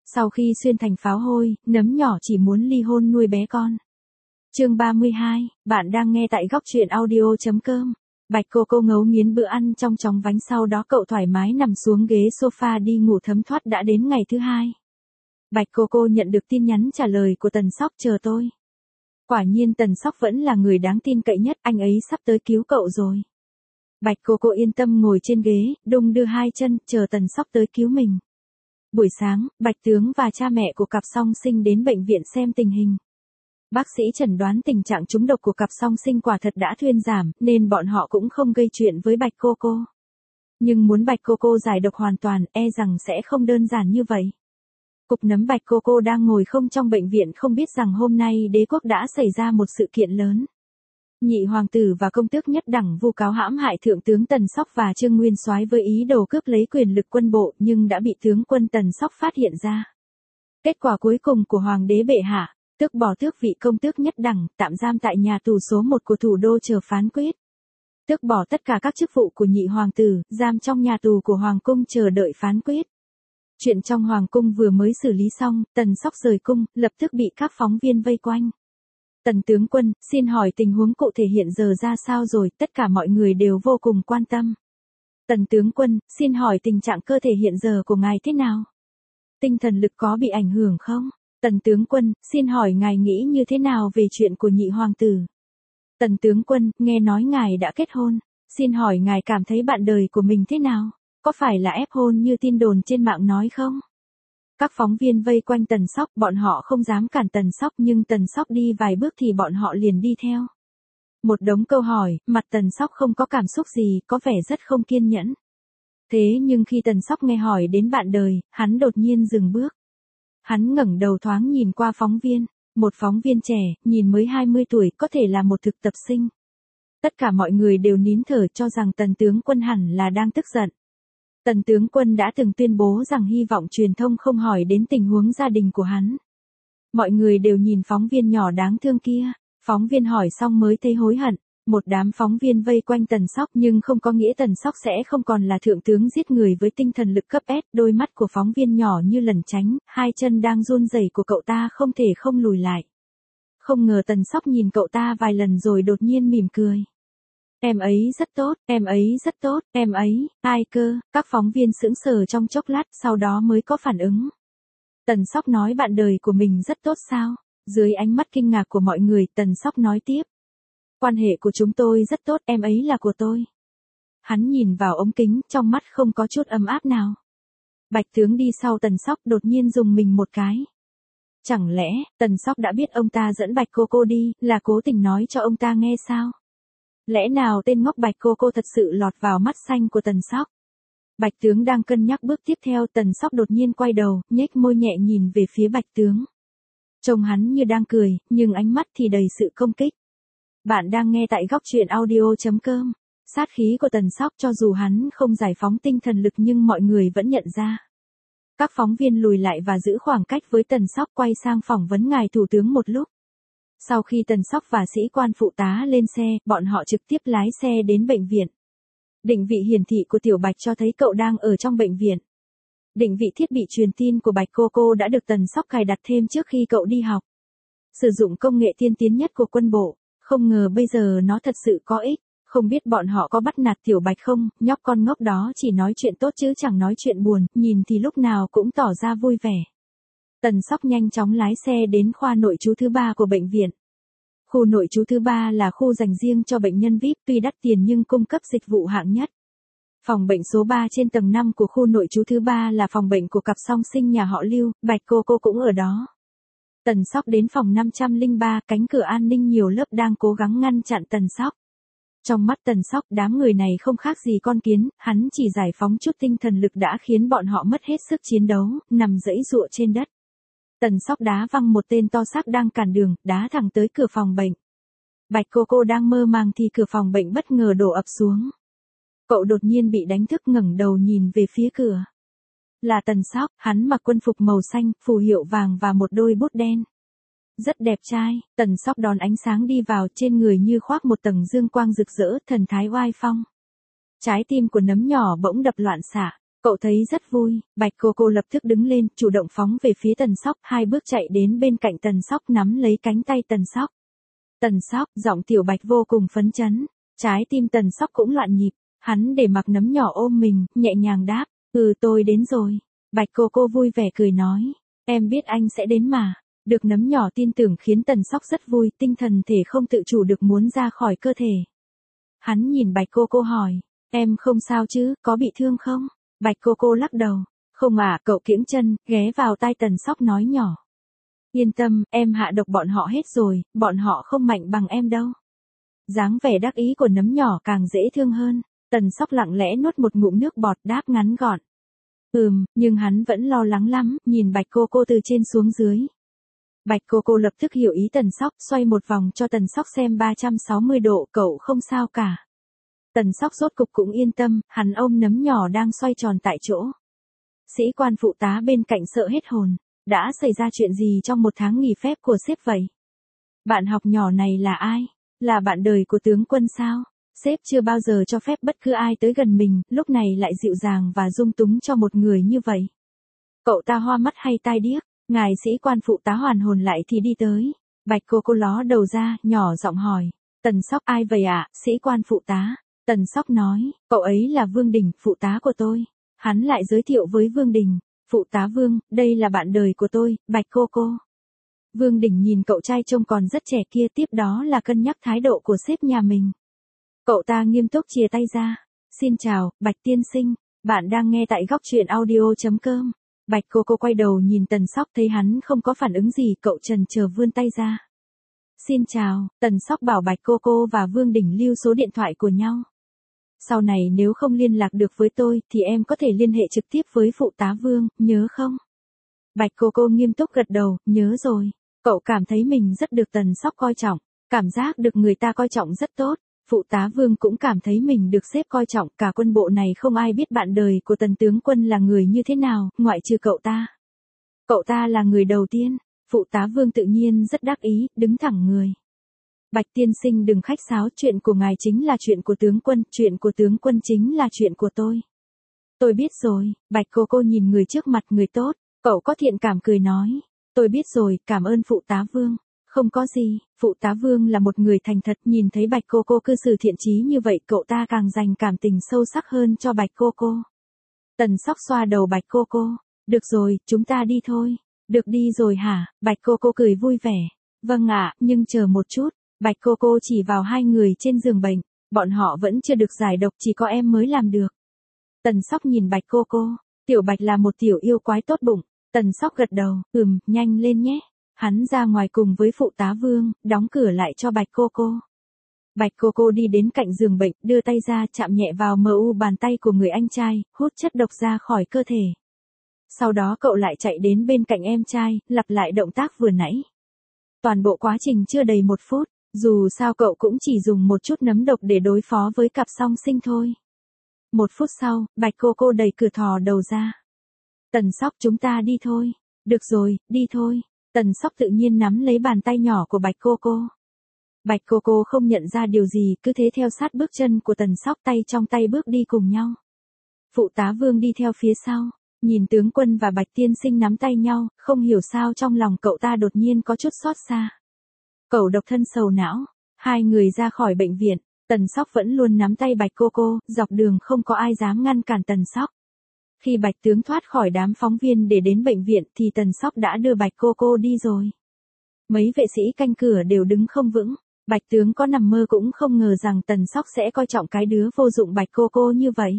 Sau khi xuyên thành pháo hôi, nấm nhỏ chỉ muốn ly hôn nuôi bé con. Chương 32, bạn đang nghe tại góc truyện audio.com. Bạch Cô ngấu nghiến bữa ăn trong chóng vánh, sau đó cậu thoải mái nằm xuống ghế sofa đi ngủ thấm thoát. Đã đến ngày thứ hai. Bạch Cô nhận được tin nhắn trả lời của Tần Sóc: chờ tôi. Quả nhiên Tần Sóc vẫn là người đáng tin cậy nhất, anh ấy sắp tới cứu cậu rồi. Bạch Cô yên tâm ngồi trên ghế, đung đưa hai chân, chờ Tần Sóc tới cứu mình. Buổi sáng, Bạch Tướng và cha mẹ của cặp song sinh đến bệnh viện xem tình hình. Bác sĩ chẩn đoán tình trạng trúng độc của cặp song sinh quả thật đã thuyên giảm, nên bọn họ cũng không gây chuyện với Bạch Cô. Nhưng muốn Bạch Cô giải độc hoàn toàn, e rằng sẽ không đơn giản như vậy. Cục nấm Bạch Cô đang ngồi không trong bệnh viện không biết rằng hôm nay đế quốc đã xảy ra một sự kiện lớn. Nhị hoàng tử và công tước nhất đẳng vu cáo hãm hại thượng tướng Tần Sóc và Trương Nguyên Soái với ý đồ cướp lấy quyền lực quân bộ, nhưng đã bị tướng quân Tần Sóc phát hiện ra. Kết quả cuối cùng của hoàng đế bệ hạ, tước bỏ tước vị công tước nhất đẳng, tạm giam tại nhà tù số 1 của thủ đô chờ phán quyết. Tước bỏ tất cả các chức vụ của nhị hoàng tử, giam trong nhà tù của hoàng cung chờ đợi phán quyết. Chuyện trong hoàng cung vừa mới xử lý xong, Tần Sóc rời cung, lập tức bị các phóng viên vây quanh. Tần tướng quân, xin hỏi tình huống cụ thể hiện giờ ra sao rồi, tất cả mọi người đều vô cùng quan tâm. Tần tướng quân, xin hỏi tình trạng cơ thể hiện giờ của ngài thế nào? Tinh thần lực có bị ảnh hưởng không? Tần tướng quân, xin hỏi ngài nghĩ như thế nào về chuyện của nhị hoàng tử? Tần tướng quân, nghe nói ngài đã kết hôn, xin hỏi ngài cảm thấy bạn đời của mình thế nào? Có phải là ép hôn như tin đồn trên mạng nói không? Các phóng viên vây quanh Tần Sóc, bọn họ không dám cản Tần Sóc, nhưng Tần Sóc đi vài bước thì bọn họ liền đi theo. Một đống câu hỏi, mặt Tần Sóc không có cảm xúc gì, có vẻ rất không kiên nhẫn. Thế nhưng khi Tần Sóc nghe hỏi đến bạn đời, hắn đột nhiên dừng bước. Hắn ngẩng đầu thoáng nhìn qua phóng viên, một phóng viên trẻ, nhìn mới 20 tuổi, có thể là một thực tập sinh. Tất cả mọi người đều nín thở cho rằng Tần tướng quân hẳn là đang tức giận. Tần tướng quân đã từng tuyên bố rằng hy vọng truyền thông không hỏi đến tình huống gia đình của hắn. Mọi người đều nhìn phóng viên nhỏ đáng thương kia, phóng viên hỏi xong mới thấy hối hận. Một đám phóng viên vây quanh Tần Sóc, nhưng không có nghĩa Tần Sóc sẽ không còn là thượng tướng giết người với tinh thần lực cấp S. Đôi mắt của phóng viên nhỏ như lẩn tránh, hai chân đang run rẩy của cậu ta không thể không lùi lại. Không ngờ Tần Sóc nhìn cậu ta vài lần rồi đột nhiên mỉm cười. Em ấy rất tốt, em ấy rất tốt, em ấy, ai cơ? Các phóng viên sững sờ trong chốc lát, sau đó mới có phản ứng. Tần Sóc nói bạn đời của mình rất tốt sao? Dưới ánh mắt kinh ngạc của mọi người, Tần Sóc nói tiếp. Quan hệ của chúng tôi rất tốt, em ấy là của tôi. Hắn nhìn vào ống kính, trong mắt không có chút ấm áp nào. Bạch tướng đi sau Tần Sóc đột nhiên dùng mình một cái. Chẳng lẽ, Tần Sóc đã biết ông ta dẫn Bạch Cô đi, là cố tình nói cho ông ta nghe sao? Lẽ nào tên ngốc Bạch Cô thật sự lọt vào mắt xanh của Tần Sóc? Bạch tướng đang cân nhắc bước tiếp theo, Tần Sóc đột nhiên quay đầu, nhếch môi nhẹ nhìn về phía Bạch tướng. Trông hắn như đang cười, nhưng ánh mắt thì đầy sự công kích. Bạn đang nghe tại góc truyện audio.com. Sát khí của Tần Sóc, cho dù hắn không giải phóng tinh thần lực nhưng mọi người vẫn nhận ra. Các phóng viên lùi lại và giữ khoảng cách với Tần Sóc, quay sang phỏng vấn ngài thủ tướng một lúc. Sau khi Tần Sóc và sĩ quan phụ tá lên xe, bọn họ trực tiếp lái xe đến bệnh viện. Định vị hiển thị của Tiểu Bạch cho thấy cậu đang ở trong bệnh viện. Định vị thiết bị truyền tin của Bạch Cô đã được Tần Sóc cài đặt thêm trước khi cậu đi học. Sử dụng công nghệ tiên tiến nhất của quân bộ, không ngờ bây giờ nó thật sự có ích. Không biết bọn họ có bắt nạt Tiểu Bạch không, nhóc con ngốc đó chỉ nói chuyện tốt chứ chẳng nói chuyện buồn, nhìn thì lúc nào cũng tỏ ra vui vẻ. Tần Sóc nhanh chóng lái xe đến khoa nội trú thứ 3 của bệnh viện. Khu nội trú thứ 3 là khu dành riêng cho bệnh nhân VIP, tuy đắt tiền nhưng cung cấp dịch vụ hạng nhất. Phòng bệnh số 3 trên tầng 5 của khu nội trú thứ 3 là phòng bệnh của cặp song sinh nhà họ Lưu, Bạch Cô cũng ở đó. Tần Sóc đến phòng 503, cánh cửa an ninh nhiều lớp đang cố gắng ngăn chặn Tần Sóc. Trong mắt Tần Sóc, đám người này không khác gì con kiến, hắn chỉ giải phóng chút tinh thần lực đã khiến bọn họ mất hết sức chiến đấu, nằm giãy giụa trên đất. Tần Sóc đá văng một tên to xác đang cản đường, đá thẳng tới cửa phòng bệnh. Bạch Cô đang mơ màng thì cửa phòng bệnh bất ngờ đổ ập xuống. Cậu đột nhiên bị đánh thức, ngẩng đầu nhìn về phía cửa. Là Tần Sóc, hắn mặc quân phục màu xanh, phù hiệu vàng và một đôi bút đen. Rất đẹp trai, Tần Sóc đón ánh sáng đi vào, trên người như khoác một tầng dương quang rực rỡ, thần thái oai phong. Trái tim của nấm nhỏ bỗng đập loạn xạ. Cậu thấy rất vui, Bạch cô lập tức đứng lên, chủ động phóng về phía Tần Sóc, 2 bước chạy đến bên cạnh Tần Sóc nắm lấy cánh tay Tần Sóc. Tần Sóc, giọng Tiểu Bạch vô cùng phấn chấn, trái tim Tần Sóc cũng loạn nhịp, hắn để mặc nấm nhỏ ôm mình, nhẹ nhàng đáp, tôi đến rồi. Bạch cô vui vẻ cười nói, em biết anh sẽ đến mà. Được nấm nhỏ tin tưởng khiến Tần Sóc rất vui, tinh thần thể không tự chủ được muốn ra khỏi cơ thể. Hắn nhìn Bạch cô hỏi, em không sao chứ, có bị thương không? Bạch cô lắc đầu, không à, cậu kiễng chân, ghé vào tai Tần Sóc nói nhỏ. Yên tâm, em hạ độc bọn họ hết rồi, bọn họ không mạnh bằng em đâu. Dáng vẻ đắc ý của nấm nhỏ càng dễ thương hơn, Tần Sóc lặng lẽ nuốt một ngụm nước bọt đáp ngắn gọn. Nhưng hắn vẫn lo lắng lắm, nhìn Bạch cô từ trên xuống dưới. Bạch cô lập tức hiểu ý Tần Sóc, xoay một vòng cho Tần Sóc xem 360 độ, cậu không sao cả. Tần Sóc rốt cục cũng yên tâm, hắn ôm nấm nhỏ đang xoay tròn tại chỗ. Sĩ quan phụ tá bên cạnh sợ hết hồn, đã xảy ra chuyện gì trong một tháng nghỉ phép của sếp vậy? Bạn học nhỏ này là ai? Là bạn đời của tướng quân sao? Sếp chưa bao giờ cho phép bất cứ ai tới gần mình, lúc này lại dịu dàng và dung túng cho một người như vậy. Cậu ta hoa mắt hay tai điếc? Ngài sĩ quan phụ tá hoàn hồn lại thì đi tới. Bạch cô ló đầu ra, nhỏ giọng hỏi. Tần Sóc, ai vậy ạ, sĩ quan phụ tá? Tần Sóc nói, cậu ấy là Vương Đình, phụ tá của tôi. Hắn lại giới thiệu với Vương Đình, phụ tá Vương, đây là bạn đời của tôi, Bạch cô. Vương Đình nhìn cậu trai trông còn rất trẻ kia, tiếp đó là cân nhắc thái độ của sếp nhà mình. Cậu ta nghiêm túc chìa tay ra. Xin chào, Bạch tiên sinh, bạn đang nghe tại góc truyện audio.com. Bạch cô quay đầu nhìn Tần Sóc, thấy hắn không có phản ứng gì, cậu chần chờ vươn tay ra. Xin chào, Tần Sóc bảo Bạch cô và Vương Đình lưu số điện thoại của nhau. Sau này nếu không liên lạc được với tôi, thì em có thể liên hệ trực tiếp với phụ tá Vương, nhớ không? Bạch cô nghiêm túc gật đầu, nhớ rồi. Cậu cảm thấy mình rất được Tần Sóc coi trọng, cảm giác được người ta coi trọng rất tốt. Phụ tá Vương cũng cảm thấy mình được sếp coi trọng, cả quân bộ này không ai biết bạn đời của Tần tướng quân là người như thế nào, ngoại trừ cậu ta. Cậu ta là người đầu tiên, phụ tá Vương tự nhiên rất đắc ý, đứng thẳng người. Bạch tiên sinh đừng khách sáo, chuyện của ngài chính là chuyện của tướng quân, chuyện của tướng quân chính là chuyện của tôi. Tôi biết rồi, Bạch cô nhìn người trước mặt, người tốt, cậu có thiện cảm cười nói. Tôi biết rồi, cảm ơn phụ tá Vương. Không có gì, phụ tá Vương là một người thành thật, nhìn thấy Bạch cô cư xử thiện chí như vậy, cậu ta càng dành cảm tình sâu sắc hơn cho Bạch cô. Tần Sóc xoa đầu Bạch cô. Được rồi, chúng ta đi thôi. Được đi rồi hả? Bạch cô cười vui vẻ. Vâng ạ, nhưng chờ một chút. Bạch cô chỉ vào 2 người trên giường bệnh. Bọn họ vẫn chưa được giải độc, chỉ có em mới làm được. Tần Sóc nhìn Bạch cô. Tiểu Bạch là một tiểu yêu quái tốt bụng. Tần Sóc gật đầu, nhanh lên nhé. Hắn ra ngoài cùng với phụ tá Vương, đóng cửa lại cho Bạch cô. Bạch cô đi đến cạnh giường bệnh, đưa tay ra chạm nhẹ vào bàn tay của người anh trai, hút chất độc ra khỏi cơ thể. Sau đó cậu lại chạy đến bên cạnh em trai, lặp lại động tác vừa nãy. Toàn bộ quá trình chưa đầy 1 phút, dù sao cậu cũng chỉ dùng một chút nấm độc để đối phó với cặp song sinh thôi. 1 phút sau, Bạch cô đẩy cửa thò đầu ra. Tần Sóc, chúng ta đi thôi. Được rồi, đi thôi. Tần Sóc tự nhiên nắm lấy bàn tay nhỏ của Bạch cô. Bạch cô không nhận ra điều gì, cứ thế theo sát bước chân của Tần Sóc, tay trong tay bước đi cùng nhau. Phụ tá Vương đi theo phía sau, nhìn tướng quân và Bạch tiên sinh nắm tay nhau, không hiểu sao trong lòng cậu ta đột nhiên có chút xót xa. Cậu độc thân sầu não, 2 người ra khỏi bệnh viện, Tần Sóc vẫn luôn nắm tay Bạch cô, dọc đường không có ai dám ngăn cản Tần Sóc. Khi Bạch tướng thoát khỏi đám phóng viên để đến bệnh viện thì Tần Sóc đã đưa Bạch cô đi rồi. Mấy vệ sĩ canh cửa đều đứng không vững, Bạch tướng có nằm mơ cũng không ngờ rằng Tần Sóc sẽ coi trọng cái đứa vô dụng Bạch cô như vậy.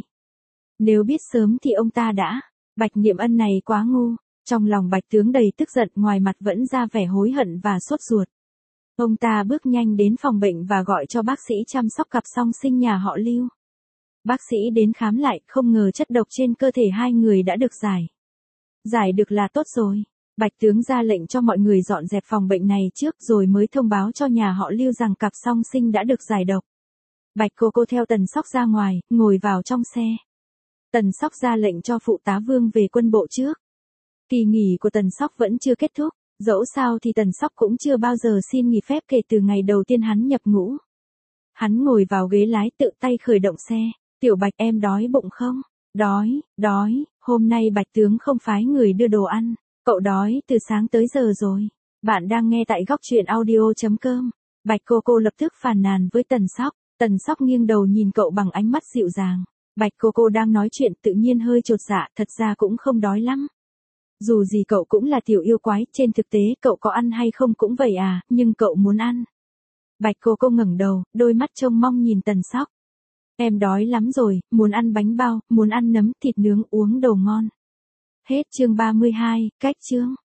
Nếu biết sớm thì ông ta đã, Bạch Niệm Ân này quá ngu, trong lòng Bạch tướng đầy tức giận, ngoài mặt vẫn ra vẻ hối hận và sốt ruột. Ông ta bước nhanh đến phòng bệnh và gọi cho bác sĩ chăm sóc cặp song sinh nhà họ Lưu. Bác sĩ đến khám lại, không ngờ chất độc trên cơ thể 2 người đã được giải. Giải được là tốt rồi. Bạch tướng ra lệnh cho mọi người dọn dẹp phòng bệnh này trước rồi mới thông báo cho nhà họ Lưu rằng cặp song sinh đã được giải độc. Bạch cô theo Tần Sóc ra ngoài, ngồi vào trong xe. Tần Sóc ra lệnh cho phụ tá Vương về quân bộ trước. Kỳ nghỉ của Tần Sóc vẫn chưa kết thúc, dẫu sao thì Tần Sóc cũng chưa bao giờ xin nghỉ phép kể từ ngày đầu tiên hắn nhập ngũ. Hắn ngồi vào ghế lái, tự tay khởi động xe. Tiểu Bạch, em đói bụng không? Đói, hôm nay Bạch tướng không phái người đưa đồ ăn, cậu đói từ sáng tới giờ rồi. Bạn đang nghe tại góc truyện audio.com. Bạch Cô lập tức phàn nàn với Tần Sóc nghiêng đầu nhìn cậu bằng ánh mắt dịu dàng. Bạch Cô đang nói chuyện tự nhiên hơi chột dạ, thật ra cũng không đói lắm. Dù gì cậu cũng là tiểu yêu quái, trên thực tế cậu có ăn hay không cũng vậy à, nhưng cậu muốn ăn. Bạch Cô ngẩng đầu, đôi mắt trông mong nhìn Tần Sóc. Em đói lắm rồi, muốn ăn bánh bao, muốn ăn nấm, thịt nướng, uống đồ ngon. Hết chương 32, cách chương.